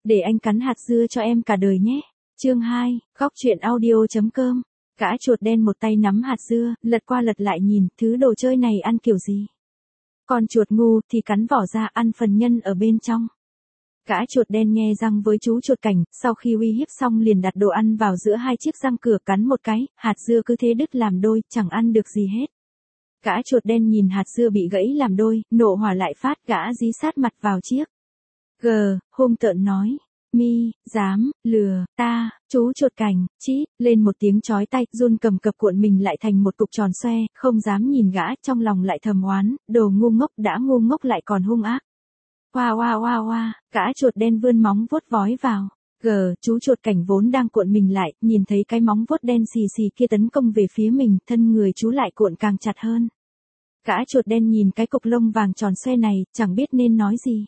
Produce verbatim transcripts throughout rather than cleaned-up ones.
để anh cắn hạt dưa cho em cả đời nhé. Chương hai, góc truyện audio.com. Gã chuột đen một tay nắm hạt dưa, lật qua lật lại nhìn, thứ đồ chơi này ăn kiểu gì? Con chuột ngu thì cắn vỏ ra ăn phần nhân ở bên trong. Gã chuột đen nhe răng với chú chuột cảnh, sau khi uy hiếp xong liền đặt đồ ăn vào giữa hai chiếc răng cửa cắn một cái, hạt dưa cứ thế đứt làm đôi, chẳng ăn được gì hết. Gã chuột đen nhìn hạt dưa bị gãy làm đôi, nộ hỏa lại phát, gã dí sát mặt vào chiếc gờ, hung tợn nói. Mi, dám, lừa, ta, chú chuột cảnh, chít, lên một tiếng chói tai, run cầm cập cuộn mình lại thành một cục tròn xoe, không dám nhìn gã, trong lòng lại thầm oán, đồ ngu ngốc đã ngu ngốc lại còn hung ác. Hoa hoa hoa hoa, gã chuột đen vươn móng vuốt vói vào. Gờ, chú chuột cảnh vốn đang cuộn mình lại, nhìn thấy cái móng vuốt đen xì xì kia tấn công về phía mình, thân người chú lại cuộn càng chặt hơn. Gã chuột đen nhìn cái cục lông vàng tròn xoe này, chẳng biết nên nói gì.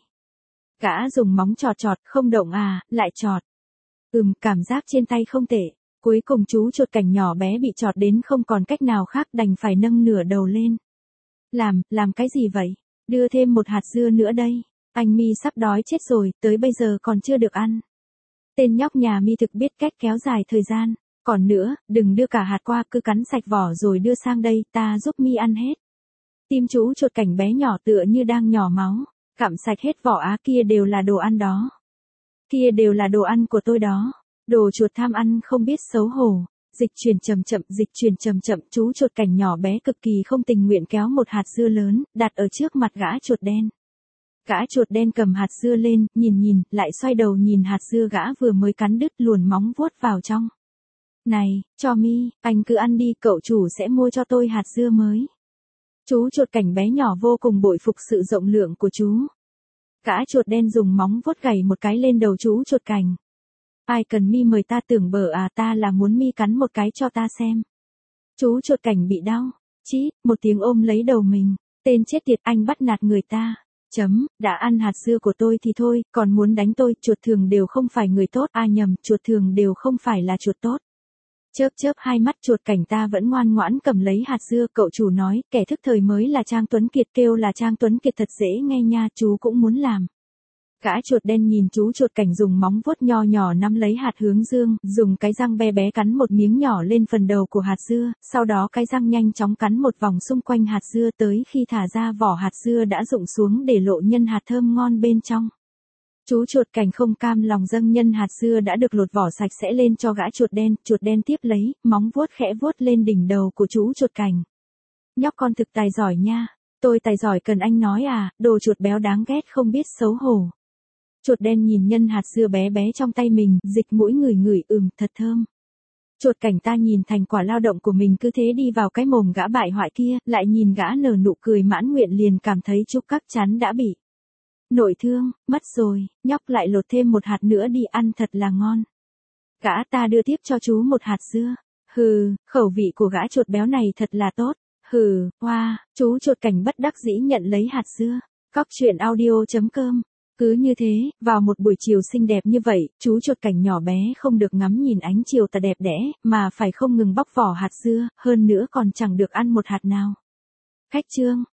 Gã dùng móng chọt chọt, không động à, lại chọt. Ừm, cảm giác trên tay không tệ. Cuối cùng chú chuột cảnh nhỏ bé bị chọt đến không còn cách nào khác, đành phải nâng nửa đầu lên. Làm, làm cái gì vậy? Đưa thêm một hạt dưa nữa đây. Anh Mi sắp đói chết rồi, tới bây giờ còn chưa được ăn. Tên nhóc nhà Mi thực biết cách kéo dài thời gian. Còn nữa, đừng đưa cả hạt qua, cứ cắn sạch vỏ rồi đưa sang đây, ta giúp Mi ăn hết. Tim chú chuột cảnh bé nhỏ tựa như đang nhỏ máu. Cặm sạch hết vỏ á, kia đều là đồ ăn đó. Kia đều là đồ ăn của tôi đó. Đồ chuột tham ăn không biết xấu hổ. Dịch chuyển chậm chậm, dịch chuyển chậm chậm, chú chuột cảnh nhỏ bé cực kỳ không tình nguyện kéo một hạt dưa lớn, đặt ở trước mặt gã chuột đen. Gã chuột đen cầm hạt dưa lên, nhìn nhìn, lại xoay đầu nhìn hạt dưa gã vừa mới cắn đứt, luồn móng vuốt vào trong. Này, cho Mi, anh cứ ăn đi, cậu chủ sẽ mua cho tôi hạt dưa mới. Chú chuột cảnh bé nhỏ vô cùng bội phục sự rộng lượng của chú. Gã chuột đen dùng móng vuốt gảy một cái lên đầu chú chuột cảnh. Ai cần Mi mời ta tưởng bở à, ta là muốn Mi cắn một cái cho ta xem. Chú chuột cảnh bị đau. Chít, một tiếng ôm lấy đầu mình. Tên chết tiệt, anh bắt nạt người ta. Chấm, đã ăn hạt dưa của tôi thì thôi, còn muốn đánh tôi, chuột thường đều không phải người tốt, à nhầm, chuột thường đều không phải là chuột tốt. Chớp chớp hai mắt, chuột cảnh ta vẫn ngoan ngoãn cầm lấy hạt dưa, cậu chủ nói, kẻ thức thời mới là Trang Tuấn Kiệt, kêu là Trang Tuấn Kiệt thật dễ nghe nha, chú cũng muốn làm. Gã chuột đen nhìn chú chuột cảnh dùng móng vuốt nho nhỏ nắm lấy hạt hướng dương, dùng cái răng bé bé cắn một miếng nhỏ lên phần đầu của hạt dưa, sau đó cái răng nhanh chóng cắn một vòng xung quanh hạt dưa tới khi thả ra vỏ hạt dưa đã rụng xuống để lộ nhân hạt thơm ngon bên trong. Chú chuột cảnh không cam lòng dâng nhân hạt dưa đã được lột vỏ sạch sẽ lên cho gã chuột đen, chuột đen tiếp lấy, móng vuốt khẽ vuốt lên đỉnh đầu của chú chuột cảnh. Nhóc con thực tài giỏi nha, tôi tài giỏi cần anh nói à, đồ chuột béo đáng ghét không biết xấu hổ. Chuột đen nhìn nhân hạt dưa bé bé trong tay mình, dịch mũi ngửi ngửi, ừm, thật thơm. Chuột cảnh ta nhìn thành quả lao động của mình cứ thế đi vào cái mồm gã bại hoại kia, lại nhìn gã nở nụ cười mãn nguyện liền cảm thấy chúc chắc chắn đã bị nội thương, mất rồi, nhóc lại lột thêm một hạt nữa đi, ăn thật là ngon. Gã ta đưa tiếp cho chú một hạt dưa. Hừ, khẩu vị của gã chuột béo này thật là tốt. Hừ, hoa, wow, chú chuột cảnh bất đắc dĩ nhận lấy hạt dưa. Góc truyện audio.com. Cứ như thế, vào một buổi chiều xinh đẹp như vậy, chú chuột cảnh nhỏ bé không được ngắm nhìn ánh chiều tà đẹp đẽ, mà phải không ngừng bóc vỏ hạt dưa, hơn nữa còn chẳng được ăn một hạt nào. Khách trương,